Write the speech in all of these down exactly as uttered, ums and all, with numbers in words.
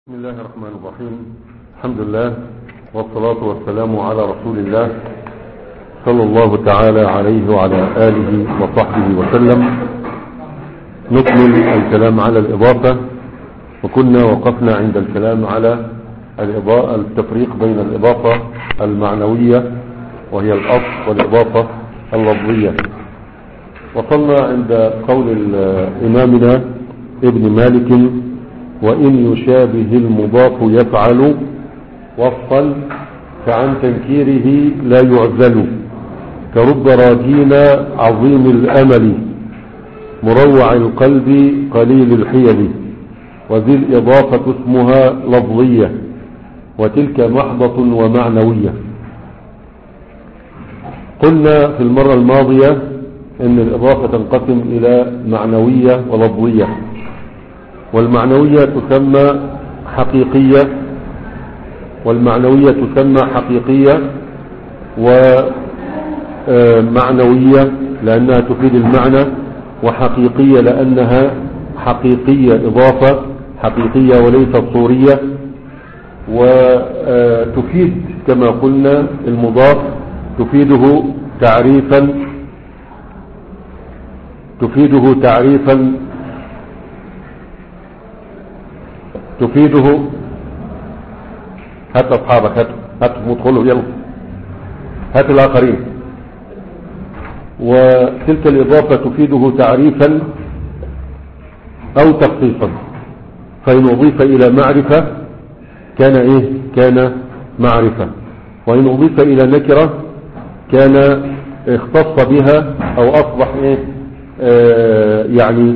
بسم الله الرحمن الرحيم. الحمد لله والصلاة والسلام على رسول الله صلى الله تعالى عليه وعلى آله وصحبه وسلم. نكمل الكلام على الإضافة، وكنا وقفنا عند الكلام على التفريق بين الإضافة المعنوية وهي الأصل والإضافة اللفظية. وصلنا عند قول إمامنا ابن مالك: وإن يشابه المضاف يفعل وصفا فعن تنكيره لا يعزل، كرب راجين عظيم الأمل مروع القلب قليل الحيل، وذي الإضافة اسمها لفظية وتلك محضة ومعنوية. قلنا في المرة الماضية أن الإضافة تنقسم إلى معنوية ولفظية، والمعنوية تسمى حقيقية والمعنوية تسمى حقيقية ومعنوية لأنها تفيد المعنى، وحقيقية لأنها حقيقية إضافة حقيقية وليست صورية، وتفيد كما قلنا المضاف تفيده تعريفا تفيده تعريفا تفيده هات أصحابك هات هات مدخله يلا هات الآخرين. وتلك الإضافة تفيده تعريفا أو تخصيصا، فإن أضيف إلى معرفة كان إيه كان معرفة، وإن أضيف إلى نكرة كان اختص بها أو أصبح إيه آه يعني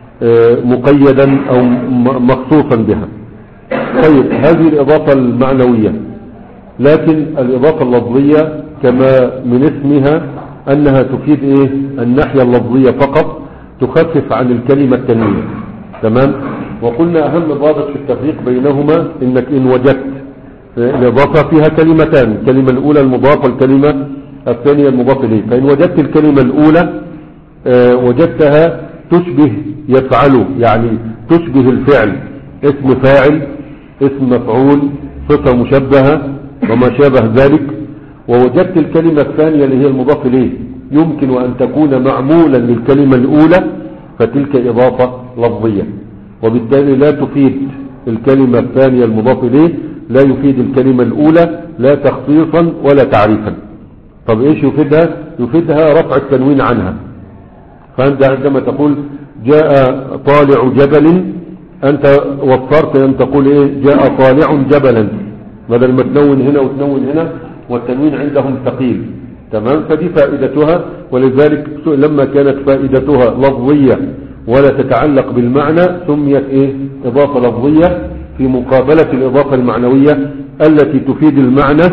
مقيدا أو مخصوصا بها. طيب، هذه الإضافة المعنوية. لكن الإضافة اللفظية كما من اسمها أنها تفيد إيه الناحية اللفظية فقط، تخفف عن الكلمة التنوين. تمام. وقلنا أهم ضابط في التفريق بينهما إنك إن وجدت الإضافة فيها كلمتان، الكلمة الأولى المضاف والكلمة الثانية المضاف إليه، فإن وجدت الكلمة الأولى آه وجدتها تشبه يفعل، يعني تشبه الفعل، اسم فاعل اسم مفعول صفة مشبهة وما شابه ذلك. ووجدت الكلمة الثانية اللي هي المضاف إليه يمكن أن تكون معمولا للكلمة الأولى، فتلك إضافة لفظية، وبالتالي لا تفيد الكلمة الثانية المضاف إليه لا يفيد الكلمة الأولى لا تخصيصا ولا تعريفا. طب إيش يفيدها؟ يفيدها رفع التنوين عنها. فأنت عندما تقول جاء طالع جبل، أنت وفرت أن تقول إيه جاء طالع جبلا، بدل ما تنون هنا وتنون هنا، والتنوين عندهم ثقيل. تمام. فدي فائدتها، ولذلك لما كانت فائدتها لفظية ولا تتعلق بالمعنى سميت إيه إضافة لفظية في مقابلة الإضافة المعنوية التي تفيد المعنى،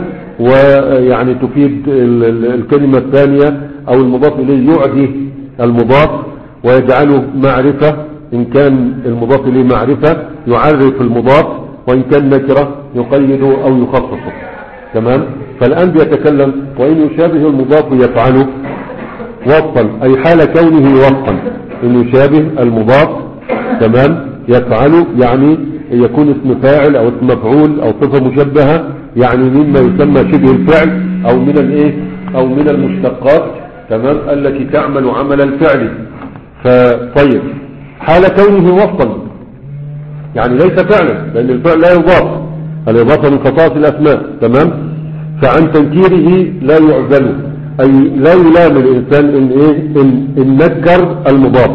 ويعني تفيد الكلمة الثانية أو المضاف إليه يعدي المضاف ويجعله معرفة، إن كان المضاف إليه معرفة يعرف المضاف، وإن كان نكرة يقيده أو يخصصه. تمام. فالآن بيتكلم وإن يشابه المضاف يفعله وصفا، أي حال كونه وصفا. إن يشابه المضاف تمام يفعله يعني يكون اسم فاعل أو اسم مفعول أو صفة مشبهة، يعني مما يسمى شبه الفعل أو من الإيه أو من المشتقات تمام التي تعمل عمل الفعل. فطيب، حال كونه وصفا يعني ليس فعلا، لأن الفعل لا يضاف، الإضافة من خصائص الأسماء. تمام. فعن تنكيره لا يعزل، أي لا يلام الإنسان إن, إيه إن, إن نكر المضاف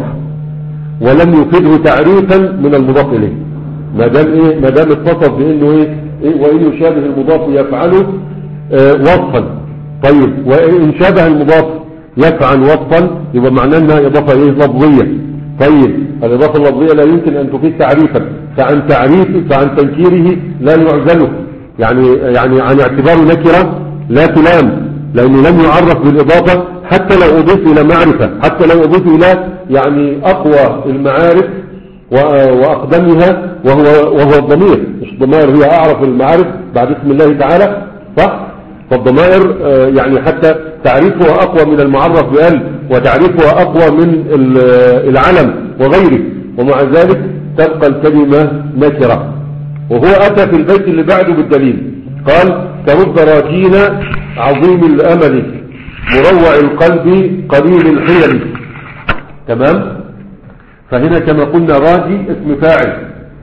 ولم يفيده تعريفا من المضاف إليه، ما دام إيه ما دام اتصف بأنه إيه, إيه وإن يشابه المضاف يفعله آه وصفا. طيب، وإن شابه المضاف يفعل وصفا يبقى معناه انها اضافه ايه لفظيه. طيب، الاضافه اللفظيه لا يمكن ان تفيد تعريفا، فعن تعريف فعن تنكيره لا يعزله، يعني يعني عن اعتباره نكره لا تلام، لانه لم يعرف بالاضافه حتى لو اضيف الى معرفه، حتى لو اضيف الى يعني اقوى المعارف واقدمها وهو وهو الضمير. مش الضمائر هي اعرف المعارف بعد اسم الله تعالى، صح؟ فالضمائر يعني حتى تعريفها أقوى من المعرف بأل، وتعريفها أقوى من العلم وغيره، ومع ذلك تبقى الكلمة نكرة. وهو أتى في البيت اللي بعده بالدليل، قال كرب راجين عظيم الأمل مروع القلب قليل الحيل. تمام. فهنا كما قلنا راجي اسم فاعل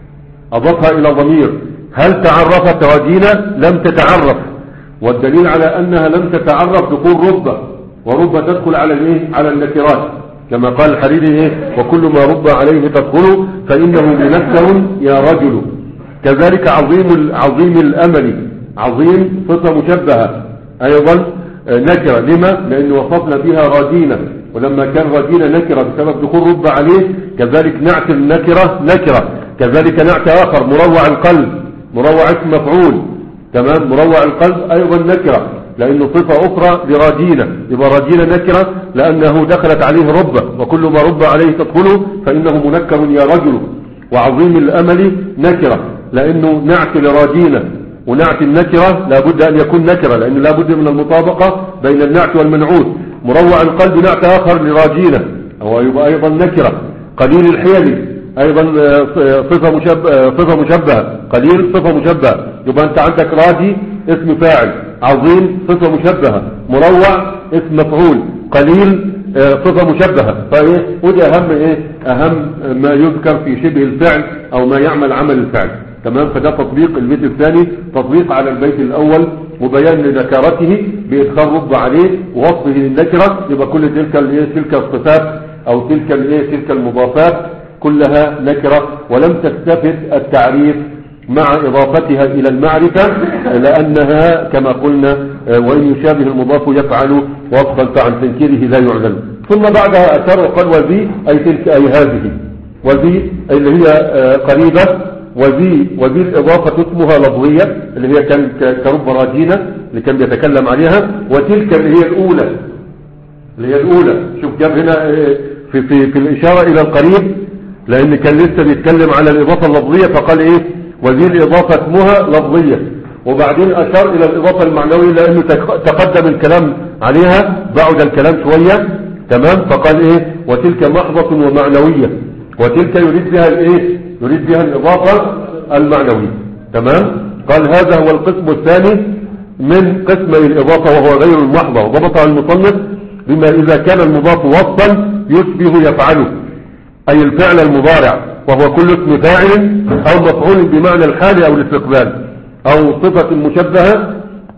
أضافها إلى ضمير. هل تعرفت راجينا؟ لم تتعرف، والدليل على أنها لم تتعرف دخول رب، ورب تدخل على الايه؟ على النكرات، كما قال الحريري ايه؟ وكل ما رب عليه تدخل فإنه منكر يا رجل. كذلك عظيم عظيم الأمل، عظيم صفة مشبهة أيضا نكرة. لما؟ لأن وصفنا بها راجينا، ولما كان راجينا نكرة بسبب دخول رب عليه، كذلك نعت النكرة نكرة. كذلك نعت آخر مروع القلب، مروع اسم مفعول. تمام. مروع القلب أيضا نكرة لأنه صفة أخرى لراجينا، يبقى راجينا نكرة لأنه دخلت عليه رب، وكل ما رب عليه تدخله فإنه منكر يا رجل. وعظيم الأمل نكرة لأنه نعت لراجينا، ونعت النكرة لابد أن يكون نكرة لأنه لابد من المطابقة بين النعت والمنعوت. مروع القلب نعت آخر لراجينا هو يبقى أيضا نكرة. قليل الحيل أيضا صفة مشبهة، صفة مشبهة. قليل صفة مشبهة، يبقى أنت عندك راجي اسم فاعل، عظيم صفة مشبهة، مروع اسم مفعول، قليل صفة مشبهة. فايه ودي اهم ايه اهم ما يذكر في شبه الفعل او ما يعمل عمل الفعل. تمام. فده تطبيق البيت الثاني، تطبيق على البيت الاول وبيان لنكرته بادخال رب عليه ووصفه للنكرة. يبقى كل تلك الايه تلك الصفات او تلك الايه تلك المضافات كلها نكرة، ولم تستفد التعريف مع إضافتها إلى المعرفة، لأنها كما قلنا وإن يشابه المضاف يفعل وصفا فعن تنكيره لا يعلم. ثم بعدها أثر وقال وذي أي تلك أي هذه، وذي اللي هي قريبة، وذي وذي الإضافة اسمها لفظية اللي هي كان كرب راجينا اللي كان بيتكلم عليها، وتلك اللي هي الأولى اللي هي الأولى. شوف جاب هنا في, في, في الإشارة إلى القريب لأن كان لسه بيتكلم على الإضافة اللفظية، فقال إيه وذي الإضافة اسمها لفظية، وبعدين أشار إلى الإضافة المعنوية لأنه تقدم الكلام عليها بعد الكلام شوية. تمام. فقال إيه وتلك محضة ومعنوية، وتلك يريد بها الإيه يريد بها الإضافة المعنوية. تمام. قال هذا هو القسم الثاني من قسمي الإضافة وهو غير المحضة، وضبطها المصنف بما إذا كان المضاف وصفا يشبه يفعله أي الفعل المضارع، وهو كل اسم فاعل أو مفعول بمعنى الحال أو الاستقبال، أو صفة مشبهة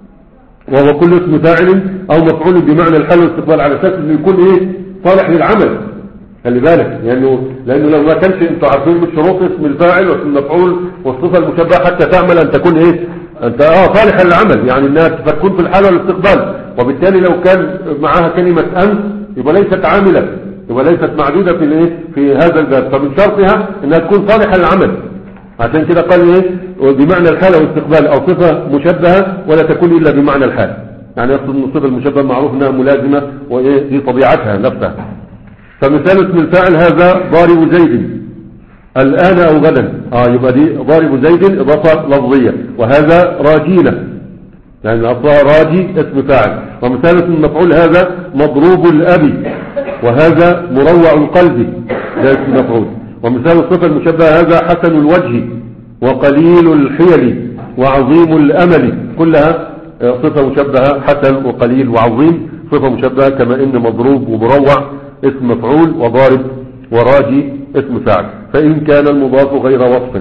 وهو كل اسم فاعل أو مفعول بمعنى الحال والاستقبال، على أساس إنه يكون إيه صالح للعمل. خلي بالك يعني لأنه لو ما كانش أنتوا عارفين من شروط اسم الفاعل واسم المفعول والصفة المشبهة حتى تعمل أن تكون إيه أنت آه صالح للعمل، يعني إنها تكون في الحال والاستقبال، وبالتالي لو كان معها كلمة أن يبقى ليست عاملة، يبقى ليست معدودة في الايه في هذا الباب. فمن شرطها انها تكون صالحة للعمل، عشان كده قال ايه بمعنى الحال والاستقبال او صفة مشبهة ولا تكون الا بمعنى الحال. يعني يقصد ان الصفة المشبهة معروف انها ملازمة وايه دي طبيعتها نفسها. فمثال اسم الفاعل هذا ضارب زيد الان او غدا، اه يبقى دي ضارب زيد اضافة لفظية، وهذا راجينا يعني اصلها راجي اسم فاعل. ومثال اسم المفعول هذا مضروب الابي، وهذا مروع القلب ده اسم مفعول. ومثال الصفة المشبهة هذا حسن الوجه وقليل الحيل وعظيم الأمل، كلها صفة مشبهة، حسن وقليل وعظيم صفة مشبهة، كما إن مضروب ومروع اسم مفعول وضارب وراجي اسم فاعل. فإن كان المضاف غير وصف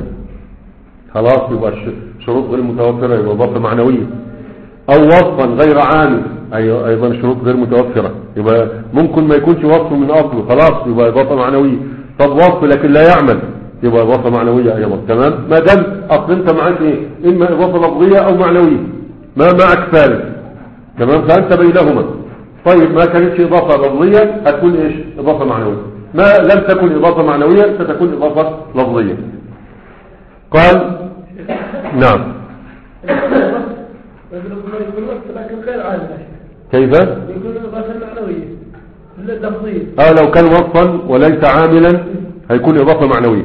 خلاص يبقى شروط غير متوفرة، يبقى إضافة معنوية، أو وصفا غير عامل أيوة أيضا شروط غير متوفرة، يبقى ممكن ما يكونش وصف من أصله خلاص يبقى إضافة معنوية. طب وصف لكن لا يعمل يبقى إضافة معنوية أيضا. تمام. ما دام أصل أنت معك إيه إما إضافة لفظية أو معنوية، ما معك ثالث. تمام. فأنت بينهما. طيب ما كانتش إضافة لفظية هتكون إيش إضافة معنوية، ما لم تكن إضافة معنوية ستكون إضافة لفظية. قال نعم كيف يكون إضافة معنوية لللفظية. اه لو كان وصفا وليس عاملا هيكون إضافة معنوية.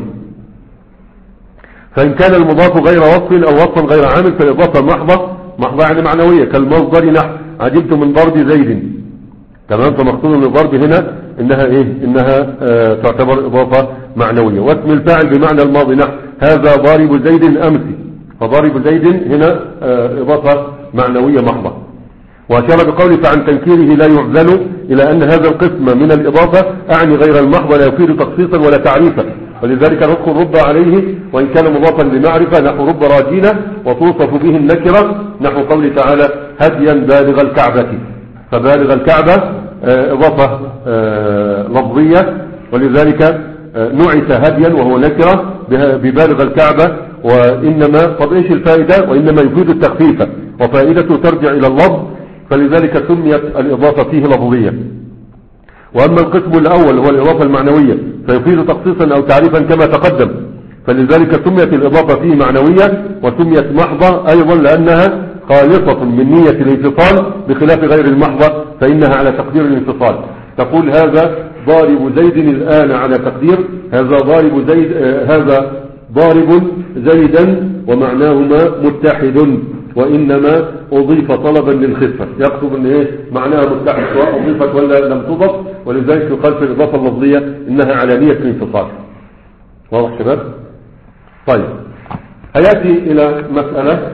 فإن كان المضاف غير وصف أو وصفا غير عامل فالإضافة محضة، محضة يعني معنوية، كالمصدر نحو عجبت من ضرب زيد. تمام. فمقصود من الضرب هنا إنها إيه إنها آه تعتبر إضافة معنوية. واسم الفاعل بمعنى الماضي نحو هذا ضارب زيد أمسي، فضارب زيد هنا إضافة معنوية محضة. وأشار بقوله فعن تنكيره لا يعزل إلى أن هذا القسم من الإضافة أعني غير المحض لا يفيد تخصيصا ولا تعريفا، ولذلك نذكر رب عليه وإن كان مضافا لمعرفة نحو رب راجينا، وتوصف به النكرة نحو قوله تعالى هديا بالغ الكعبة، فبالغ الكعبة إضافة لفظية، ولذلك نعت هديا وهو نكرة ببالغ الكعبة. وإنما طب إيش الفائدة؟ وإنما يفيد التخفيف وفائدته ترجع إلى اللفظ، فلذلك سميت الإضافة فيه لفظية. وأما القسم الأول هو الإضافة المعنوية فيفيد تخصيصا أو تعريفا كما تقدم، فلذلك سميت الإضافة فيه معنوية وسميت محضة أيضا لأنها خالصة من نية الانفصال بخلاف غير المحضة فإنها على تقدير الانفصال. تقول هذا ضارب زيد الآن على تقدير هذا ضارب زيد آه هذا ضارب زيدا ومعناهما متحد، وإنما أضيف طلبا للخفة، يقصد أن إيه معناها متحد سواء أضيفت ولا لم تضف، ولذلك يقال في الإضافة اللفظية إنها على نية الانفصال. واضح شباب؟ طيب هيأتي إلى مسألة.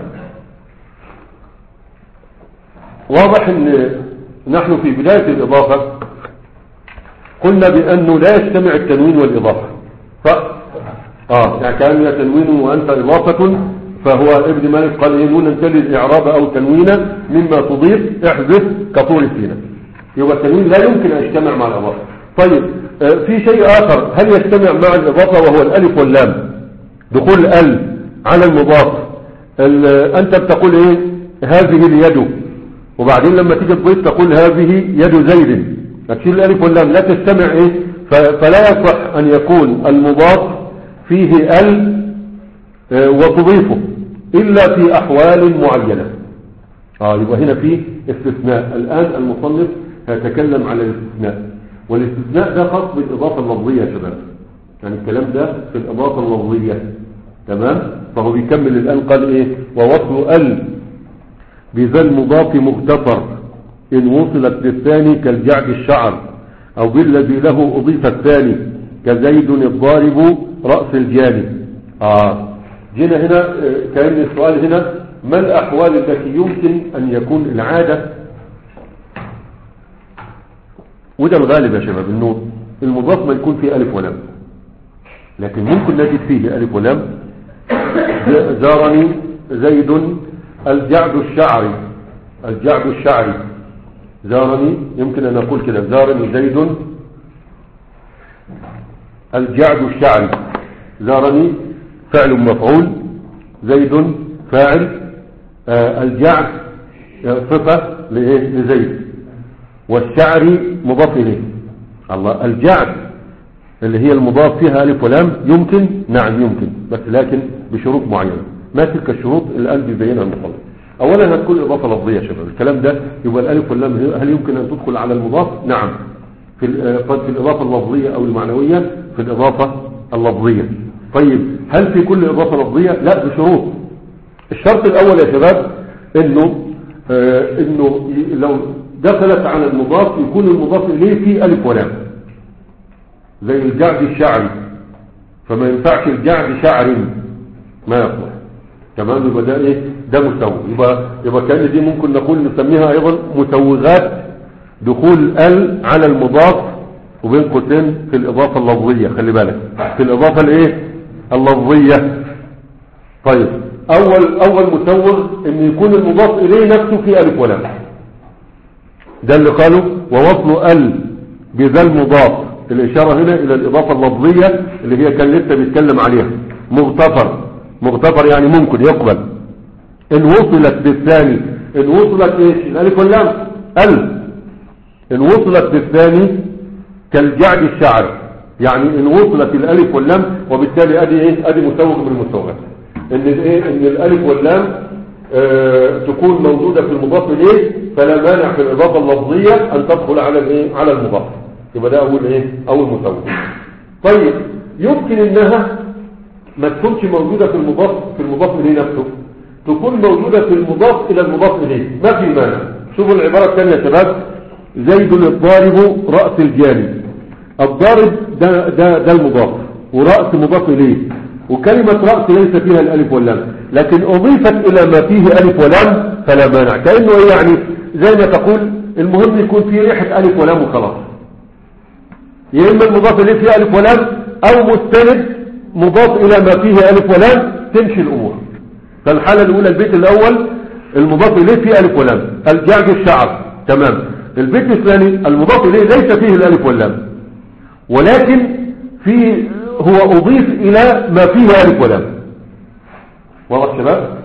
واضح أن نحن في بداية الإضافة قلنا بأنه لا يجتمع التنوين والإضافة، ف آه يعني كان تنوين وأنت إضافة، فهو ابن مالك قال إيه نونا تلي الإعراب أو تنوينا مما تضيف احذف كطول سينا، يبقى التنوين لا يمكن أن يجتمع مع الإضافة. طيب آه في شيء آخر هل يجتمع مع الإضافة وهو الألف واللام، دخول ال على المضاف. أنت بتقول إيه هذه اليد، وبعدين لما تيجي تضيف تقول هذه يد زيد، هتشيل الألف واللام لا تجتمع إيه، فلا يصح أن يكون المضاف فيه ال وتضيفه إلا في أحوال معينة. آه يبقى هنا فيه استثناء. الآن المصنف هيتكلم على الاستثناء، والاستثناء ده خاص بالإضافة اللفظية يا شباب، يعني الكلام ده في الإضافة اللفظية تمام. فهو بيكمل الآن قال إيه ووصل ال بذا المضاف مغتفر إن وصلت للثاني كالجعد الشعر، أو بالذي له أضيف الثاني كزيد الضارب رأس الجاني. آه جينا هنا كأن السؤال هنا ما الأحوال التي يمكن أن يكون العادة، وده الغالب يا شباب إنه المضاف ما يكون فيه ألف ولام، لكن ممكن نجد فيه ألف ولام. زارني زيد الجعد الشعري، الجعد الشعري زارني، يمكن أن أقول كده زارني زيد الجعد الشعري، زارني فعل مفعول، زيد فاعل، آه الجعد صفة لزيد، والشعري مضاف إليه. الله الجعد اللي هي المضاف فيها ألف ولام يمكن، نعم يمكن، بس لكن بشروط معينة. ما تلك الشروط الآن بيبينها المصنف. أولا هتكون إضافة لفظية يا شباب، الكلام ده يبقى الألف واللام هل يمكن أن تدخل على المضاف؟ نعم في في الإضافة اللفظية أو المعنوية، في الإضافة اللفظية. طيب هل في كل إضافة لفظية؟ لا بشروط. الشرط الأول يا شباب إنه آه إنه لو دخلت على المضاف يكون المضاف إليه فيه ألف ولام، زي الجعد الشعري، فما ينفعش الجعد شعر ما يصلح تمام. يبقى ده ايه ده مسوغ، يبقى يبقى كان دي ممكن نقول نسميها ايضا مسوغات دخول ال على المضاف وبين قوسين في الاضافه اللفظيه. خلي بالك في الاضافه الايه اللفظيه. طيب اول اول مسوغ ان يكون المضاف اليه نفسه في الف ولام، ده اللي قالوا ووصل ال بذا المضاف، الاشاره هنا الى الاضافه اللفظيه اللي هي كان لسه بيتكلم عليها. مغتفر، مغتفر يعني ممكن يقبل. ان وصلت بالثاني، ان وصلت ايش الالف واللام ال، ان وصلت بالثاني كالجعد الشعر، يعني ان وصلت الالف واللام، وبالتالي ادي ايه ادي مسوغ من المسوغات ان الايه ان الالف واللام اه تكون موجوده في المضاف اليه، فلا مانع في الاضافه اللفظيه ان تدخل على الايه على المضاف. يبقى ده اول ايه اول مسوغ. طيب يمكن انها ما تكونش موجودة في المضاف في المضاف إليه نفسه، تكون موجودة في المضاف إلى المضاف إليه، ما في مانع. شوفوا العبارة الثانية يا شباب، زيد الضارب رأس الجاني. الضارب ده ده ده المضاف، ورأس مضاف إليه، وكلمة رأس ليس فيها الألف واللام، لكن اضيفت الى ما فيه الف ولام فلا مانع. كأنه ايه يعني زي ما تقول المهم يكون فيه ريحة الف ولام وخلاص. يا اما المضاف اليه فيه الف ولام او مستند مضاف الى ما فيه الف ولام تمشي الامور. فالحالة الاولى البيت الاول المضاف اليه فيه الف ولام الجعد الشعر تمام. البيت الثاني المضاف اليه ليس فيه الالف واللام ولكن فيه هو اضيف الى ما فيه الف ولام. واضح شباب؟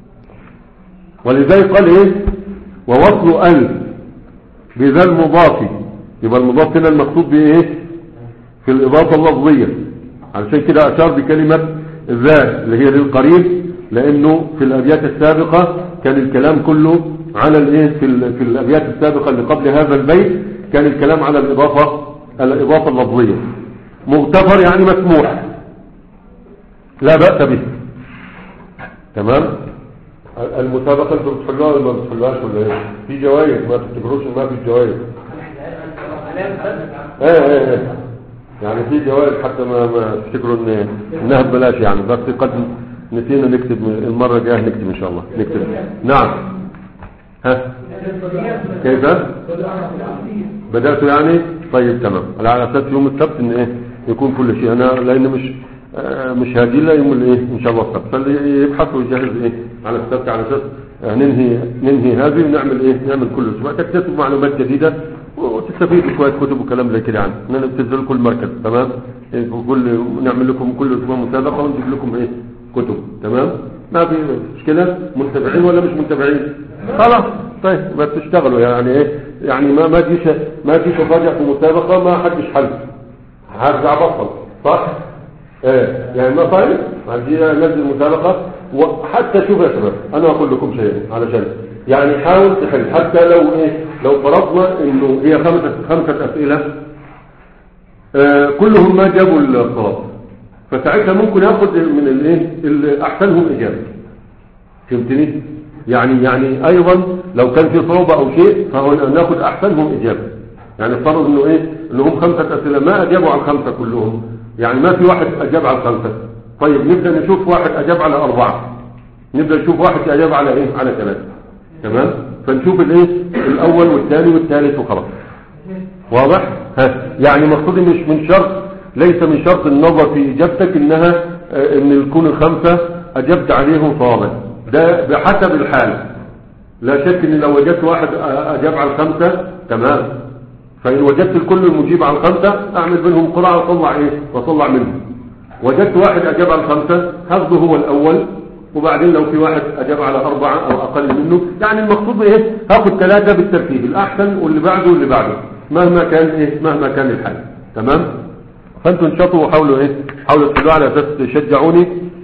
ولذلك قال ايه ووصل ال بذا المضاف. يبقى المضاف هنا المقصود به ايه في الاضافه اللفظيه. علشان كده اشار بكلمه ذا اللي هي للقريب لانه في الابيات السابقه كان الكلام كله على الايه في, في الابيات السابقه اللي قبل هذا البيت كان الكلام على الاضافه الاضافه اللفظيه. مغتفر يعني مسموح لا بأس به تمام. المسابقه انتوا بتحلوها ولا ما بتحلوهاش ولا ايه؟ في جوائز ما تفتكروش ما في جوائز. ايه ايه ايه يعني في جوائز حتى ما ما تفتكروا ان انها ببلاش يعني. بس قد نسينا نكتب المره الجايه نكتب ان شاء الله نكتب. نعم ها كيف بدأت يعني طيب تمام على اساس يوم السبت ان ايه يكون كل شيء. انا لان مش آه مش هاجي له يوم الايه ان شاء الله السبت فاللي يبحث ويجهز ايه على السبت على اساس آه ننهي ننهي هذه ونعمل ايه نعمل كل اسبوع تكتسب معلومات جديده وتستفيدوا شويه كتب وكلام زي كده يعني. ننزل كل مركز تمام إيه كل نعمل لكم كل اسبوع مسابقه ونجيب لكم ايه كتب تمام. ما في مشكله متابعين ولا مش متابعين خلاص طيب بس تشتغلوا يعني ايه يعني ما ما تجيش ما تجيش تفاجئ في مسابقه ما حدش حل هرجع بطل صح ايه يعني ما طيب هنجي ننزل مسابقه. وحتى شوف يا شباب انا اقول لكم شيء علشان يعني حاول تحل حتى لو ايه لو فرضنا انه هي خمسه خمسه اسئله آه كلهم ما جابوا الصواب فساعتها ممكن ياخذ من الايه احسنهم اجابه. فهمتني؟ يعني يعني ايضا لو كان في صعوبه او شيء فهو ناخذ احسنهم اجابه. يعني فرض انه ايه اللي هم خمسه اسئله ما اجابوا على الخمسه كلهم يعني ما في واحد اجاب على الخمسه. طيب نبدا نشوف واحد اجاب على اربعه نبدا نشوف واحد اجاب على ايه على ثلاثه تمام. فنشوف الايه الاول والثاني والثالث وخلاص. واضح؟ ها يعني مقصودي مش من شرط ليس من شرط النظر في اجابتك انها ان يكون الخمسه اجبت عليهم صوابا. ده بحسب الحال. لا شك ان لو وجدت واحد اجاب على الخمسه تمام فان وجدت الكل المجيب على الخمسه اعمل بينهم قرعه واطلع ايه واطلع منهم. وجدت واحد اجاب على الخمسه هاخده هو الاول وبعدين لو في واحد اجاب على اربعه او اقل منه يعني المقصود ايه هاخد ثلاثه بالترتيب الاحسن واللي بعده واللي بعده مهما كان ايه مهما كان الحال تمام. فانتوا انشطوا وحاولوا ايه حاولوا تحلوا على اساس تشجعوني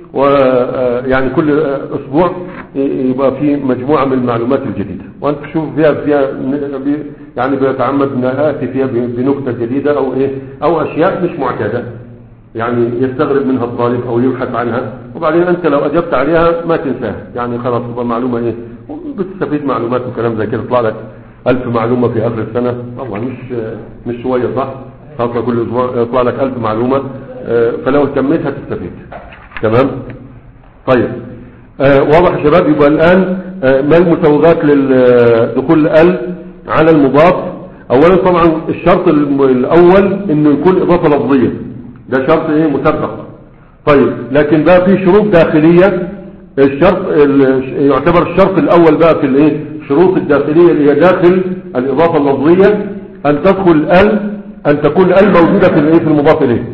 ويعني كل اسبوع يبقى في مجموعه من المعلومات الجديده وانت تشوف فيها فيها يعني بيتعمد ان اتي فيها بنكته جديده او ايه او اشياء مش معتاده يعني يستغرب منها الطالب او يبحث عنها وبعدين انت لو اجبت عليها ما تنساها يعني خلاص تبقى معلومه ايه بتستفيد معلومات وكلام زي كده يطلع لك ألف معلومه في اخر السنه والله مش مش شويه صح خاصه كل اسبوع يطلع لك ألف معلومه فلو اهتميت هتستفيد تمام. طيب آه واضح يا شباب. يبقى الان آه ما المسوغات لدخول ال على المضاف. اولا طبعا الشرط الاول انه يكون اضافه لفظيه ده شرط ايه مسبق. طيب لكن بقى في شروط داخليه. الشرط يعتبر الشرط الاول بقى في الايه الشروط الداخليه اللي هي داخل الاضافه اللفظيه ان تدخل ال ان تكون ال موجوده في الايه في المضاف اليه.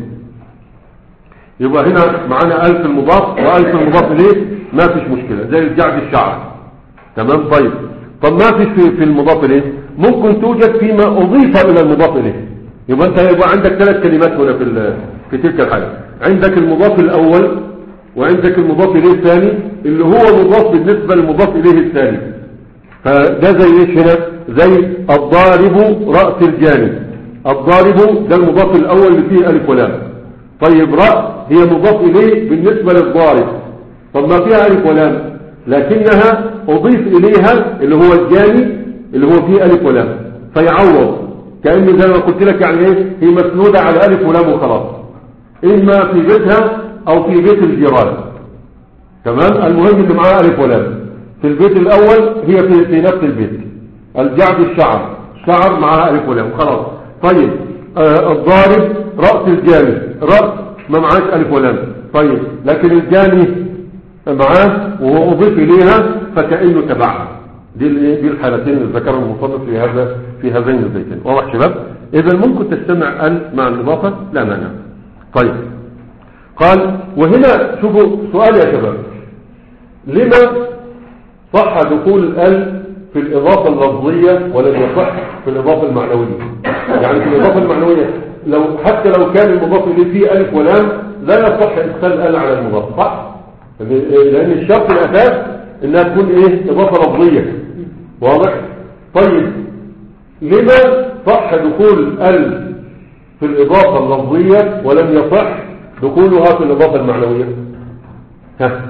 يبقى هنا معانا ألف المضاف وألف المضاف إليه ما فيش مشكلة زي الجعد الشعر تمام. طيب طب ما فيش في, في المضاف إليه ممكن توجد فيما أضيف إلى المضاف إليه. يبقى أنت يبقى عندك ثلاث كلمات هنا في في تلك الحالة. عندك المضاف الأول وعندك المضاف إليه الثاني اللي هو مضاف بالنسبة للمضاف إليه الثاني. فده زي إيش هنا زي الضارب رأس الجانب. الضارب ده المضاف الأول اللي فيه ألف ولام. طيب رأس هي مضاف إليه بالنسبة للضارب طب ما فيها ألف ولام لكنها أضيف إليها اللي هو الجاني اللي هو فيه ألف ولام فيعوض كأنه زي ما قلت لك يعني إيه هي مسنودة على ألف ولام وخلاص إما في بيتها أو في بيت الجيران تمام. المهم اللي معاه ألف ولام في البيت الأول هي في, في نفس البيت. الجعد الشعر، شعر معها ألف ولام خلاص. طيب آه الضارب رأس الجاني، رأس ما معاش ألف ولام. طيب لكن الجاني معاه وهو أضيف إليها فكأنه تبعها. دي دي الحالتين اللي ذكرهم المصنف في هذا في هذين البيتين. واضح شباب؟ إذا ممكن تجتمع ال مع الإضافة لا مانع. طيب قال وهنا شوفوا سؤال يا شباب، لما صح دخول ال في الإضافة اللفظية ولم يصح في الإضافة المعنوية؟ يعني في الإضافة المعنوية لو حتى لو كان المضاف إليه فيه ألف ولام لا يصح إدخال ال على المضاف، صح؟ لأن الشرط الأساس إنها تكون إيه؟ إضافة لفظية. واضح؟ طيب لما صح دخول ال في الإضافة اللفظية ولم يصح دخولها في الإضافة المعنوية؟ ها؟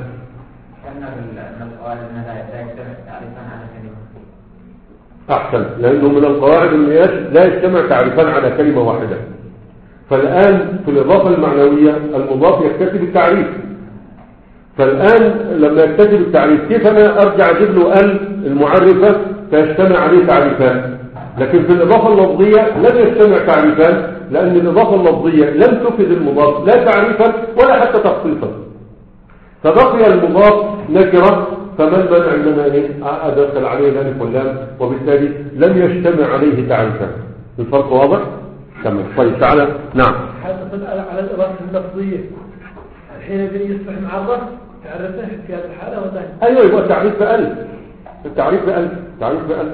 أحسن، لأنه من القواعد اللي لا يجتمع تعريفان على كلمة واحدة. فالآن في الإضافة المعنوية المضاف يكتسب التعريف، فالآن لما يكتسب التعريف كيف أنا أرجع أجيب له ال المعرفة فيجتمع عليه تعريفان؟ لكن في الإضافة اللفظية لم يجتمع تعريفان، لأن الإضافة اللفظية لم تفيد المضاف لا تعريفا ولا حتى تخصيصا، فبقي المضاف نكرة. فمن منع اننا ايه ادخل عليه الالف واللام وبالتالي لم يجتمع عليه تعريفان. الفرق واضح؟ تمام. طيب تعالى نعم حدث على الاضافه اللفظيه حينئذ يصبح معرف تعرفه في هذه الحاله وذاك. ايوه يبقى التعريف بألف، التعريف بألف، التعريف بألف.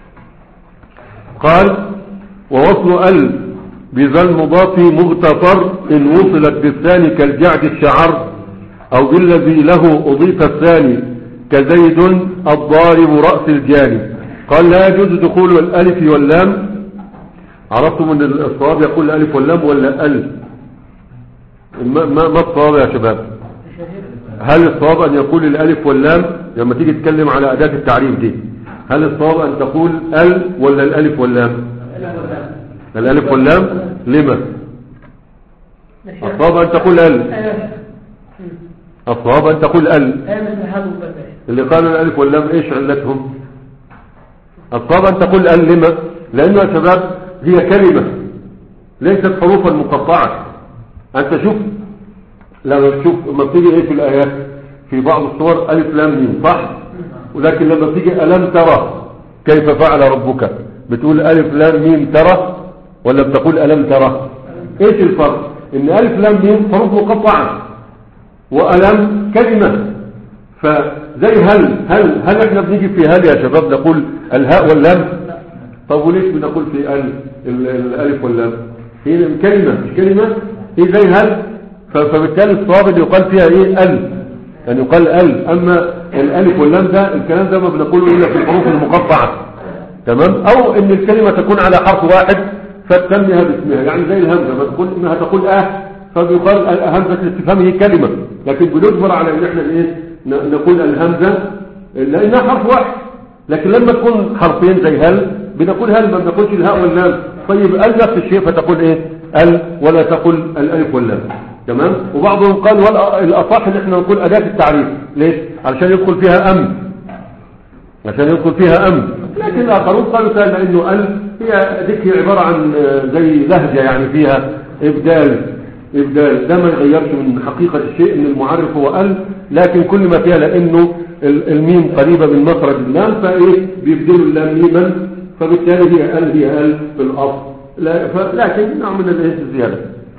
قال ووصل ال بذا المضاف مغتفر ان وصلت بالثاني كالجعد الشعر او بالذي له اضيف الثاني كزيد الضارب رأس الجاني. قال لا يجوز دخول الالف واللام. عرفتم ان الصواب يقول الالف واللام ولا ال؟ ما, ما, ما الصواب يا شباب؟ هل الصواب ان يقول الالف واللام لما تيجي تتكلم على اداة التعريف دي؟ هل الصواب ان تقول ال ولا الالف واللام؟ الالف واللام. لما الصواب ان تقول ال؟ الصواب ان تقول ال. اللي قالوا الالف واللام ايش علتهم؟ الصواب ان تقول ال. لما؟ لانه يا شباب هي كلمة ليست حروفا مقطعة. انت شوف لما تشوف لما بتيجي ايه في الايات في بعض الصور الف لام ميم صح، ولكن لما بتيجي الم ترى كيف فعل ربك بتقول الف لام ميم ترى ولا بتقول الم ترى؟ ايش الفرق؟ ان الف لام ميم حروف مقطعة والم كلمة. فزي هل هل هل احنا بنيجي في هل يا شباب نقول الهاء واللام؟ طب وليش بنقول في ال الالف واللام؟ هي كلمة مش كلمة، هي زي هل. فبالتالي الصواب اللي يقال فيها ايه؟ ال، يعني يقال ال. اما الالف واللام ده الكلام ده ما بنقوله الا في الحروف المقطعة. تمام. او ان الكلمة تكون على حرف واحد فتسميها باسمها، يعني زي الهمزة ما تقول انها تقول اه فبيقال همزة الاستفهام هي كلمة، لكن بنجبر على ان احنا ايه نقول الهمزة لانها حرف واحد. لكن لما تكون حرفين زي هل بنقول هل، ما بنقولش الهاء واللام. طيب ال نفس الشيء فتقول ايه؟ ال ولا تقول الالف واللام. تمام. وبعضهم قال والاصح ان احنا نقول اداة التعريف. ليش؟ علشان يدخل فيها ام، عشان يدخل فيها ام. لكن الاخرون قالوا لانه ال هي ذيك هي عبارة عن زي لهجة يعني فيها ابدال، إبدال ده ما يغيرش من حقيقة الشيء ان المعرف هو ال، لكن كل ما فيها لانه الميم قريبة من مخرج اللام فايه بيبدلوا اللام ميما، فبالتالي هي ال هي ال في الاصل. لا لكن نوع من الزيادة.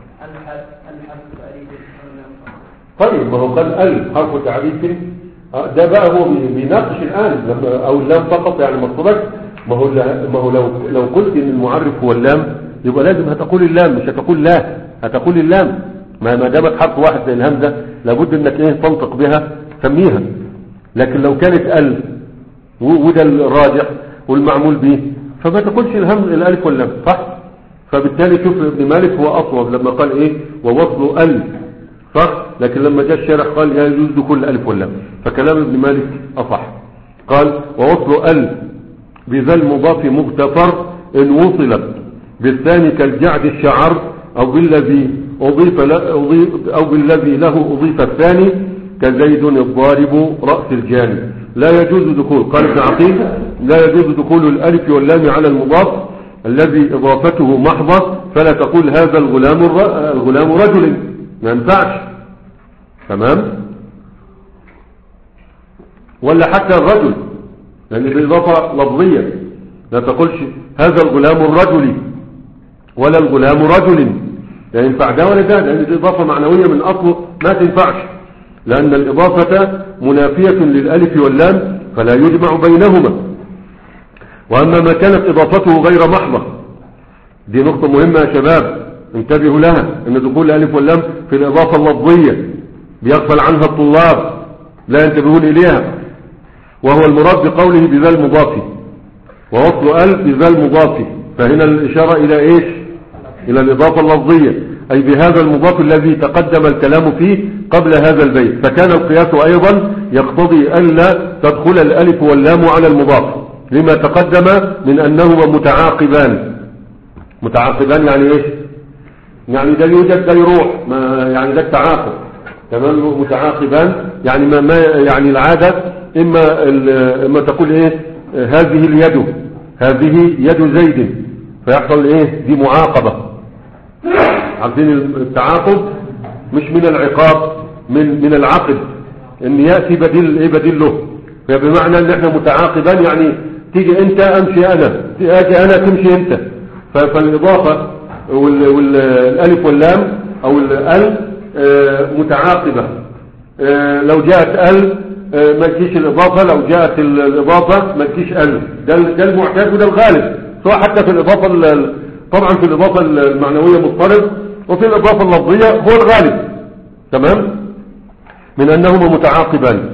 طيب ما هو قال ال حرف تعريف ده بقى هو بيناقش الان لما او اللام فقط يعني مقصودك. ما هو ما هو لو لو قلت ان المعرف هو اللام يبقى لازم هتقول اللام مش هتقول لا، هتقول اللام. ما ما دامت حرف واحد زي الهمزه لابد انك ايه تنطق بها سميها. لكن لو كانت ال وده الراجح والمعمول به فما تقولش الهمز الالف واللام صح. فبالتالي شوف ابن مالك هو اصوب لما قال ايه ووصل ال صح، لكن لما جاء الشارح قال يجوز دخول الالف واللام، فكلام ابن مالك اصح. قال ووصل ال بذا المضاف مغتفر ان وصلت بالثاني كالجعد الشعر او بالذي اضيف, أو بالذي له اضيف الثاني كزيد الضارب رأس الجاني. لا يجوز دخول، قال ابن عقيل لا يجوز دخول الألف واللام على المضاف الذي إضافته محضة، فلا تقول هذا الغلام الغلام رجل، ما ينفعش. تمام؟ ولا حتى الرجل، لأن الإضافة لفظية، لا تقولش هذا الغلام الرجل ولا الغلام رجل، لا ينفع ده ولا ده، لأن الإضافة معنوية من أصله ما تنفعش، لأن الإضافة منافية للألف واللام فلا يجمع بينهما. وأما ما كانت إضافته غير محضة، دي نقطة مهمة يا شباب انتبهوا لها، أن دخول الألف واللام في الإضافة اللفظية بيغفل عنها الطلاب، لا ينتبهون إليها، وهو المراد بقوله بذا المضاف، ووصل ألف بذا المضاف، فهنا الإشارة إلى إيش؟ إلى الإضافة اللفظية، أي بهذا المضاف الذي تقدم الكلام فيه قبل هذا البيت. فكان القياس أيضا يقتضي ألا تدخل الألف واللام على المضاف لما تقدم من أنهما متعاقبان. متعاقبان يعني إيش؟ يعني ده يوجد ده يروح، ما يعني ده التعاقب. تمام؟ متعاقبان يعني ما, ما يعني العادة إما, إما تقول إيه هذه اليد، هذه يد زيد، فيحصل إيه دي معاقبة. عارفين التعاقب مش من العقاب، من من العقد، ان ياتي بديل ايه بديل له، فبمعنى ان احنا متعاقبان، يعني تيجي انت امشي انا، اجي انا تمشي انت. فالاضافه والالف واللام او الال متعاقبه. لو جاءت ال ما تجيش الاضافه، لو جاءت الاضافه ما تجيش ال، ده ده المعتاد وده الغالب، سواء حتى في الاضافه طبعا في الاضافه المعنويه مضطرب، وفي الإضافة اللفظية هو الغالب. تمام؟ من أنهما متعاقبان.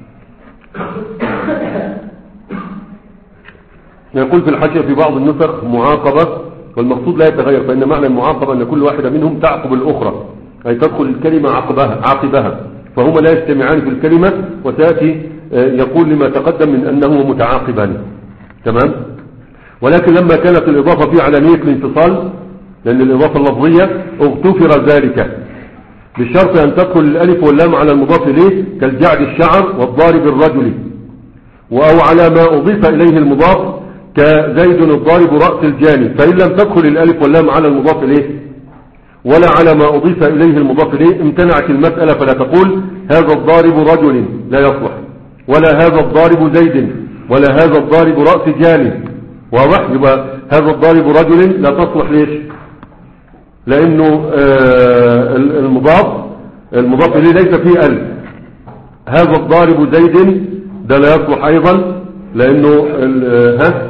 يقول في الحاشية في بعض النسخ معاقبة، والمقصود لا يتغير، فإن معنى المعاقبة أن كل واحدة منهم تعقب الأخرى، أي تدخل الكلمة عقبها عاقبها، فهما لا يجتمعان في الكلمة، وتأتي يقول لما تقدم من أنهما متعاقبان. تمام؟ ولكن لما كانت الإضافة فيه على نية الانفصال، لأن الإضافة اللفظية اغتفر ذلك بشرط أن تدخل الألف واللام على المضاف إليه كالجعد الشعر والضارب الرجل، أو على ما أضيف إليه المضاف كزيد الضارب رأس الجاني. فإن لم تدخل الألف واللام على المضاف إليه ولا على ما أضيف إليه المضاف إليه امتنعت المسألة، فلا تقول هذا الضارب رجل، لا يصلح، ولا هذا الضارب زيد، ولا هذا الضارب رأس جاني. واضح؟ يبقى هذا الضارب رجل لا تصلح. ليش؟ لأنه آه المضاف المضاف إليه ليس فيه ألف. هذا الضارب زيد ده لا يصلح أيضا، لأنه ها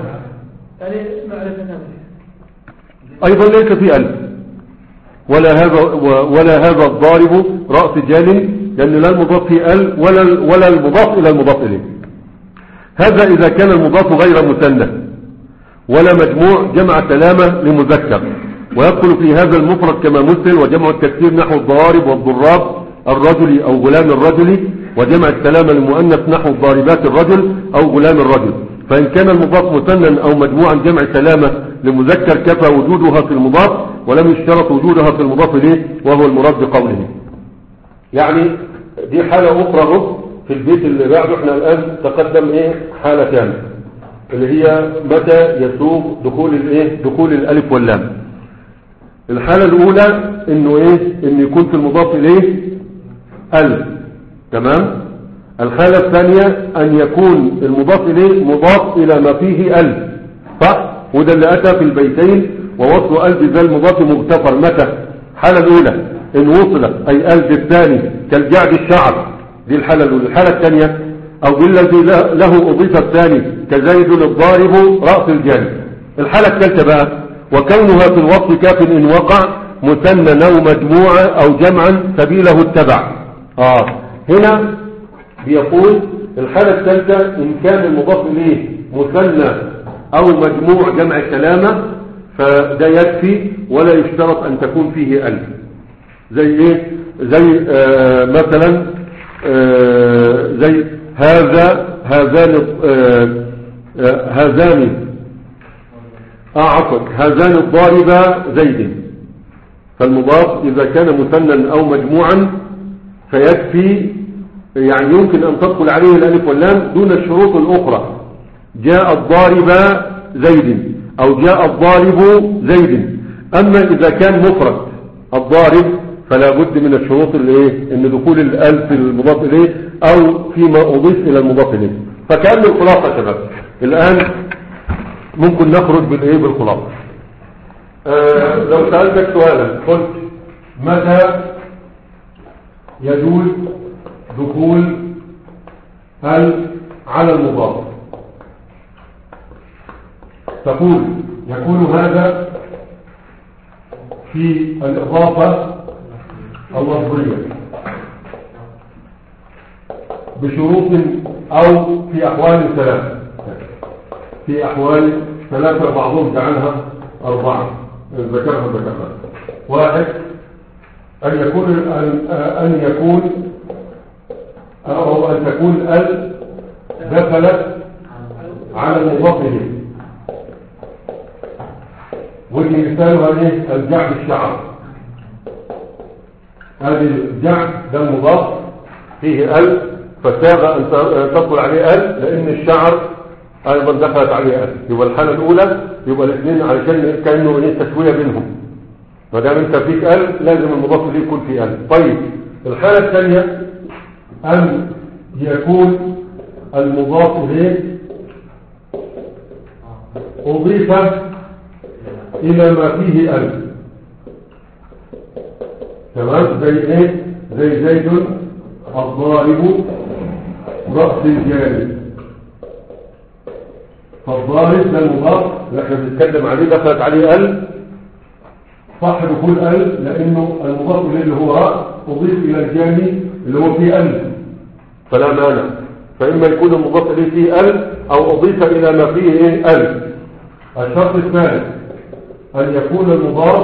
أيضا ليس فيه ألف، ولا هذا ولا هذا الضارب رأس جان، لأن لا المضاف فيه ألف ولا ولا المضاف إلى المضاف إليه. هذا إذا كان المضاف غير مثنى ولا مجموع جمع سلامة لمذكر، ويدخل في هذا المفرد كما مثل وجمع التكسير نحو الضوارب والضراب الرجل أو غلام الرجل، وجمع السلامة للمؤنث نحو الضاربات الرجل أو غلام الرجل. فإن كان المضاف مثنى أو مجموعا جمع سلامة لمذكر كفى وجودها في المضاف، ولم يشترط وجودها في المضاف إليه، وهو المراد بقوله. يعني دي حالة أخرى في البيت اللي بعده. احنا الآن تقدم ايه حالتان، اللي هي متى يسوغ دخول الايه دخول الالف واللام. الحالة الاولى انه ايه ان يكون في المضاف اليه الف. تمام. الحالة الثانية ان يكون المضاف اليه مضاف الى ما فيه الف، صح؟ وده اللي اتى في البيتين، ووصل الف ذا المضاف مغتفر. متى؟ الحالة الاولى ان وصلت اي الف الثاني كالجعد الشعر، دي الحالة الاولى. الحالة الثانية او الذي له اضيف الثاني كزيد الضارب رأس الجاني. الحالة الثالثة بقى وكونها في الوصف كاف ان وقع مثنى او مجموعة او جمعا سبيله اتبع. اه هنا بيقول الحالة الثالثة ان كان المضاف اليه مثنى او مجموع جمع سلامة فده يكفي، ولا يشترط ان تكون فيه الف. زي ايه؟ زي آه مثلا آه زي هذا هذان آه آه هذان اه عفوا هذان الضاربا زيد. فالمضاف اذا كان مثنى او مجموعا فيكفي يعني يمكن أن تدخل عليه الألف واللام دون الشروط الأخرى. جاء الضارب زيد أو جاء الضارب زيد. أما إذا كان مفرد الضارب فلا بد من الشروط اللي ايه ان دخول الالف المضاف اليه او فيما اضيف الى المضاف اليه. فكأن الخلاصه يا شباب الان ممكن نخرج بالايه بالخلاصه. آه لو سألتك سؤالا قلت متى يجوز دخول ال على المضاف، تقول يكون هذا في الإضافة اللفظية بشروط أو في أحوال ثلاثة، في أحوال ثلاثة بعضهم جعلها أربعة ذكرها ذكرها. واحد أن يكون أن يكون أو أن تكون ال دخلت على المضاف إليه، ودي مثالها ايه؟ الجعد الشعر. هذه الجعد ده المضاف فيه ال فساغ ان تدخل عليه ال لان الشعر ايضا دخلت عليه ال. يبقى الحاله الاولى يبقى الاثنين علشان كانه ايه تسويه بينهم، ما دام انت فيك ال لازم المضاف اليه يكون فيه ال. طيب الحاله الثانيه ان يكون المضاف اليه اضيف إلى ما فيه ألف، تمام؟ زي إيه؟ زي زيد الضارب رأس الجانب. فالضارب ده المضاف اللي احنا بنتكلم عليه دخلت عليه ال صح دخول ال لأنه المضاف إليه اللي هو رأس أضيف إلى الجانب اللي هو فيه ال فلا مانع. فإما يكون المضاف إليه فيه ال أو أضيف إلى ما فيه إيه ال. الشرط الثالث أن يكون المضاف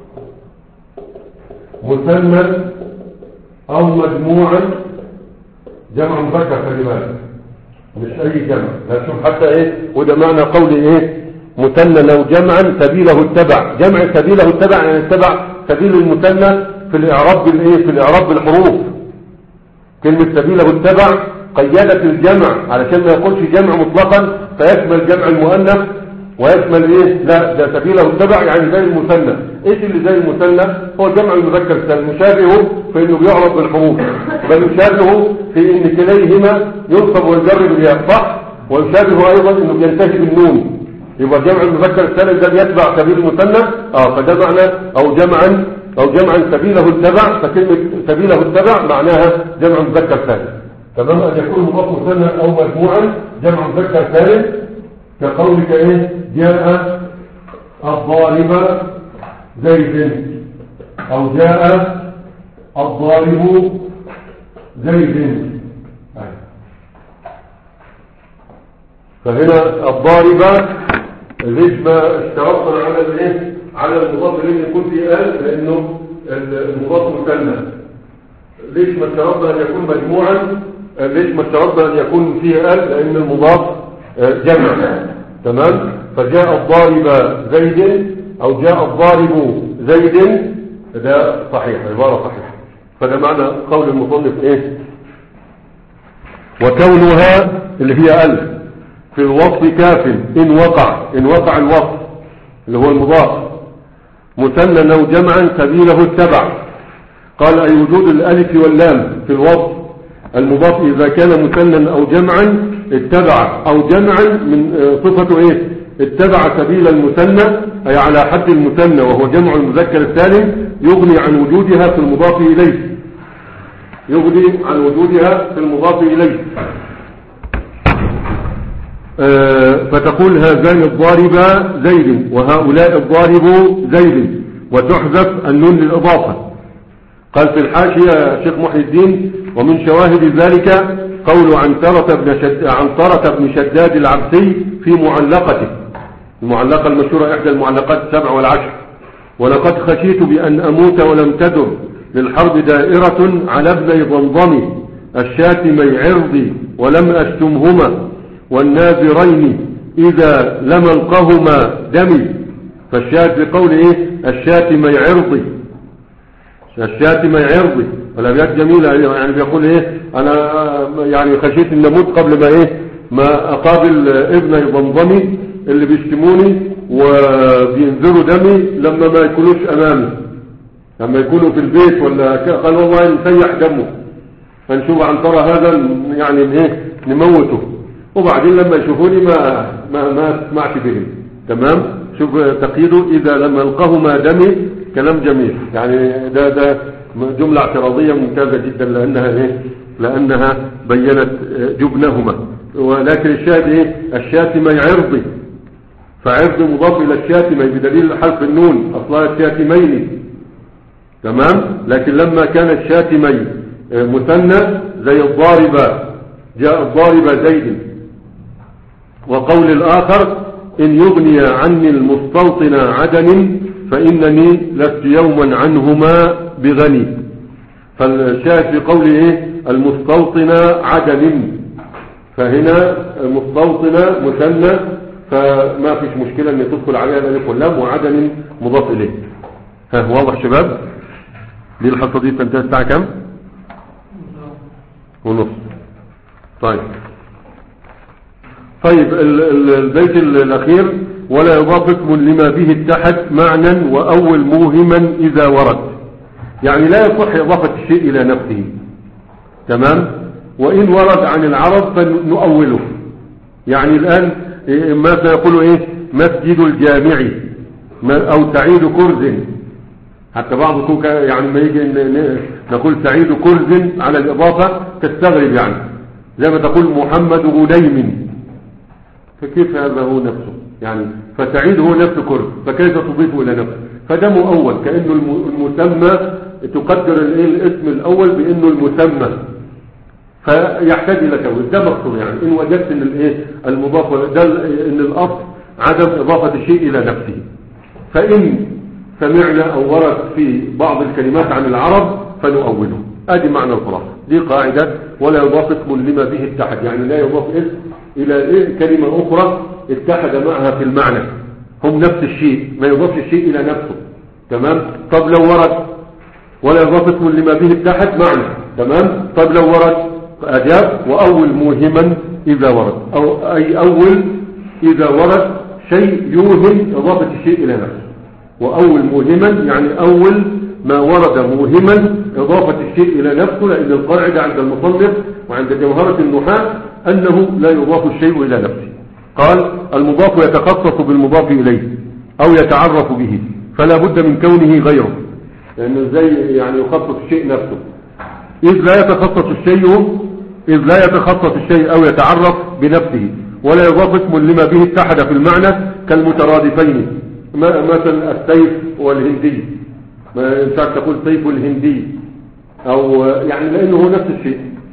مثنى أو مجموعا جمع مذكر. خلي بالك مش أي جمع، لا تشوف حتى إيه وده معنى قولي إيه مثنى أو جمعا سبيله اتبع. جمع سبيله اتبع يعني اتبع سبيل المثنى في الإعراب بالإيه في الإعراب بالحروف. كلمة سبيله اتبع قيدت الجمع علشان ما يقولش جمع مطلقا فيشمل جمع المؤنث ويشمل ايه لا ده سبيله اتبع يعني زي المثنى. ايش اللي زي المثنى؟ هو جمع المذكر السالم مشابهه في انه بيعرض بالحروف، بل يشابهه في ان كليهما ينصب ويجر بالياء صح، ويشابهه ايضا انه بينتهي بالنون. يبقى جمع المذكر السالم ده بيتبع سبيل المثنى اه فده معنى او جمعا او جمعا سبيله اتبع. فكلمه سبيله اتبع معناها جمع مذكر سالم. تمام؟ ان يكون مضاف مثنى او مجموعا جمع مذكر سالم كقولك ايه جاء الضارب زيد او جاء الضارب زيد. فهنا الضارب ليش ما اشترطنا على الايه على المضاف اليه يكون فيه ال لانه المضاف مثنى. ليش ما اشترطنا ان يكون مجموعا؟ ليش ما اشترطنا ان يكون فيه ال لان المضاف جمع. تمام؟ فجاء الضارب زيد او جاء الضارب زيد ده صحيح عبارة صحيحة. فده معنى قول المصنف ايه وكونها اللي هي الف في الوصف كاف ان وقع ان وقع الوصف اللي هو المضاف مثنى او جمعا سبيله اتبع. قال اي وجود الالف واللام في الوصف المضاف اذا كان مثنى او جمعا اتبع او جمعا من صفته ايه اتبع سبيل المثنى اي على حد المثنى وهو جمع المذكر السالم يغني عن وجودها في المضاف اليه يغني عن وجودها في المضاف اليه. آه فتقول هذان الضارب زيد وهؤلاء الضارب زيد وتحذف النون للاضافه. قال في الحاشيه شيخ محي الدين ومن شواهد ذلك قول عنترة بن شد... عنترة بن شداد العبسي في معلقته المعلقة المشهورة إحدى المعلقات السبع والعشر ولقد خشيت بأن أموت ولم تدر للحرب دائرة على ابني ضمضمي الشاتمي عرضي ولم أشتمهما والناذرين إذا لم ألقهما دمي. فالشاهد بقول إيه الشاتمي عرضي الشاتمة عرضي. والأبيات جميلة يعني بيقول إيه أنا يعني خشيت إن أموت قبل ما إيه ما أقابل ابني ضمضمي اللي بيشتموني وبينزلوا دمي لما ما يكونوش أمامي، لما يكونوا في البيت ولا قال والله نسيح دمه فنشوف عن ترى هذا يعني إيه نموته، وبعدين لما يشوفوني ما ما ما اسمعش بهم. تمام. شوف تقييده إذا لما ألقاهما دمي كلام جميل. يعني ده ده جملة اعتراضية ممتازة جدا لأنها إيه لأنها بينت جبنهما. ولكن الشاهد إيه الشاتمة عرضي، فعرض مضاف إلى الشاتمة بدليل حرف النون أصلها الشاتمين. تمام. لكن لما كان الشاتمين مثنى زي الضاربة جاء الضاربة زيد. وقول الآخر إن يغني عني المستوطن عدن فإنني لست يوما عنهما بغني. فالشاهد في قوله إيه المستوطن عدن، فهنا مستوطن مثنى فما فيش مشكلة أن تدخل عليها الألف واللام، وعدن مضاف إليه. ها واضح شباب؟ دي الحصة دي تنتهي الساعة كم؟ ونص. طيب طيب البيت الأخير ولا يضاف اسم لما به اتحد معنى وأول موهما إذا ورد. يعني لا يصح إضافة الشيء إلى نفسه. تمام. وإن ورد عن العرب فنؤوله. يعني الآن ما سيقول إيه مسجد الجامع أو سعيد كرز، حتى بعضكم يعني ما يجي نقول سعيد كرز على الإضافة تستغرب، يعني زي ما تقول محمد غنيم، فكيف هذا هو نفسه؟ يعني فسعيد هو نفس كرز، فكيف تضيفه إلى نفسه؟ فده مؤول كأنه المسمى تقدر الاسم الأول بأنه المسمى، فيحتاج إلى تأويل. ده مقصود. يعني إن وجدت إن الإيه المضاف ده إن الأصل عدم إضافة الشيء إلى نفسه، فإن سمعنا أو ورد في بعض الكلمات عن العرب فنؤوله. ادي معنى الخلاصة. دي قاعدة ولا يضاف اسم لما به اتحد، يعني لا يضاف اسم إلى إيه كلمة أخرى اتحد معها في المعنى، هم نفس الشيء، ما يضاف الشيء إلى نفسه. تمام. طب لو ورد ولا يضاف اسم لما به اتحد معنى. تمام. طب لو ورد أجاب وأول موهما إذا ورد، أو أي أول إذا ورد شيء يوهم إضافة الشيء إلى نفسه. وأول موهما يعني أول ما ورد موهما إضافة الشيء إلى نفسه، لأن القاعدة عند المصنف وعند جوهرة النحاة أنه لا يضاف الشيء إلى نفسه. قال المضاف يتخصص بالمضاف إليه أو يتعرف به، فلا بد من كونه غيره، لأنه زي يعني يخصص الشيء نفسه. إذ لا يتخصص الشيء إذ لا يتخصص الشيء أو يتعرف بنفسه، ولا يضاف اسم لما به اتحد في المعنى كالمترادفين، مثل السيف والهندي، ما ينفع تقول سيف الهندي أو يعني لأنه هو نفس الشيء.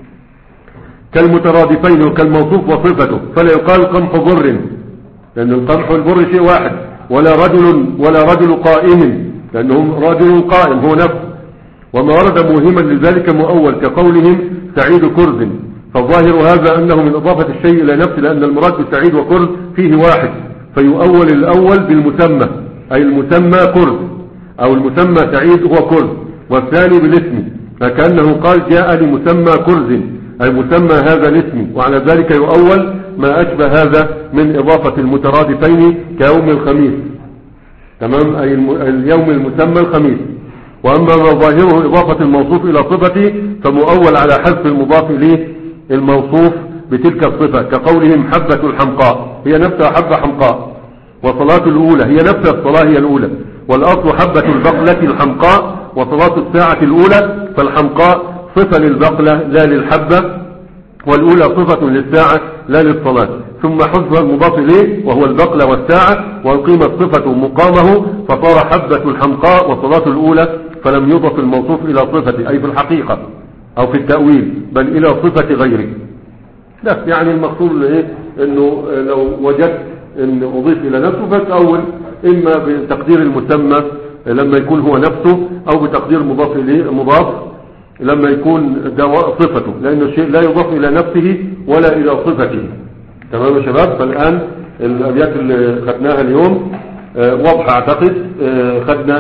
كالمترادفين وكالموصوف وصفته، فلا يقال قمح بر، لأن القمح والبر شيء واحد، ولا رجل ولا رجل قائم، لأنهم رجل قائم هو نفس. وما ورد موهما لذلك مؤول كقولهم سعيد كرز، فالظاهر هذا أنه من إضافة الشيء إلى نفسه، لأن المراد بسعيد وكرز فيه واحد، فيؤول الأول بالمسمى، أي المسمى كرز، أو المسمى سعيد هو كرز، والثاني بالاسم، فكأنه قال جاء لمسمى كرز أي مسمى هذا الاسم، وعلى ذلك يؤول ما أشبه هذا من إضافة المترادفين كيوم الخميس. تمام. أي اليوم المسمى الخميس. وأما ما ظاهره إضافة الموصوف إلى صفته فمؤول على حذف المضاف إليه الموصوف بتلك الصفة، كقولهم حبة الحمقاء هي نفسها حبة حمقاء، وصلاة الأولى هي نفسها الصلاة هي الأولى، والأصل حبة البقلة الحمقاء وصلاة الساعة الأولى، فالحمقاء صفة للبقلة لا للحبة، والأولى صفة للساعة لا للصلاة. ثم حذف المضاف إليه وهو البقلة والساعة، والقيمة صفة مقامه، فصار حبة الحمقاء وصلاة الأولى، فلم يضف الموصوف إلى صفة أي في الحقيقة أو في التأويل، بل إلى صفة غيره. لا يعني المقصود إيه إنه لو وجدت إن أضيف إلى نفسه فتأول إما بتقدير المسمى لما يكون هو نفسه، أو بتقدير مضاف إليه مضاف لما يكون صفته، لأن الشيء لا يضاف إلى نفسه ولا إلى صفته. تمام يا شباب. فالآن الأبيات اللي خدناها اليوم واضحة أعتقد. خدنا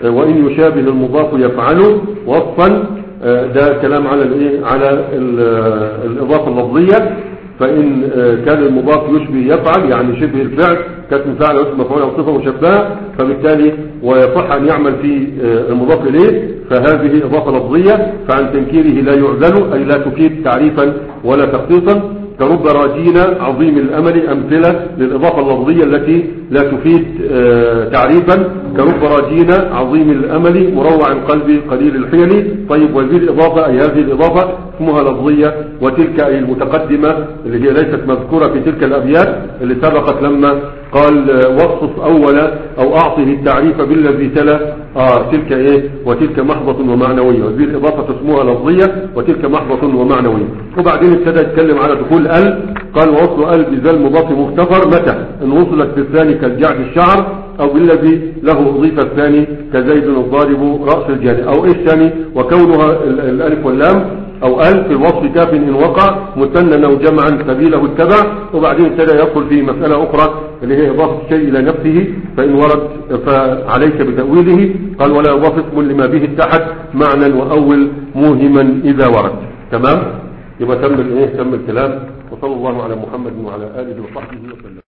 وإن يشابه المضاف يفعله وصفا، ده كلام على الايه على الإضافة اللفظية. فإن كان المضاف يشبه يفعل يعني شبه الفعل كاسم فاعل واسم مفعول أو صفة مشبهة، فبالتالي ويصح أن يعمل في المضاف إليه، فهذه إضافة لفظية، فعن تنكيره لا يعزل أي لا تفيد تعريفا ولا تخصيصا. كرب راجين عظيم الأمل أمثلة للإضافة اللفظية التي لا تفيد تعريفا. كرب راجين عظيم الأمل مروع القلب قليل الحيل. طيب وهذه الإضافة أي هذه الإضافة اسمها لفظية، وتلك أي المتقدمة اللي هي ليست مذكورة في تلك الأبيات اللي سبقت لما قال وصف أول أو أعطه التعريف بالذي تلا آه تلك إيه وتلك محضة ومعنوية. وهذه الإضافة اسمها لفظية وتلك محضة ومعنوية. وبعدين ابتدى يتكلم على دخول ال، قال ووصل ال بذا المضاف مختفر متى إن وصلت بالثاني كالجعد الشعر، أو بالذي له أضيف الثاني كزيد الضارب رأس الجاني، أو إيش ثاني وكونها الألف واللام أو ال في الوصف كاف إن وقع مثنى أو جمعا سبيله اتبع. وبعدين ابتدى يدخل في مسألة أخرى اللي هي إضافة الشيء إلى نفسه، فإن ورد فعليك بتأويله. قال ولا يضاف اسم لما به اتحد معنى وأول موهما إذا ورد. تمام. يبقى تم الايه تم الكلام. وصلى الله على محمد وعلى آله وصحبه وسلم.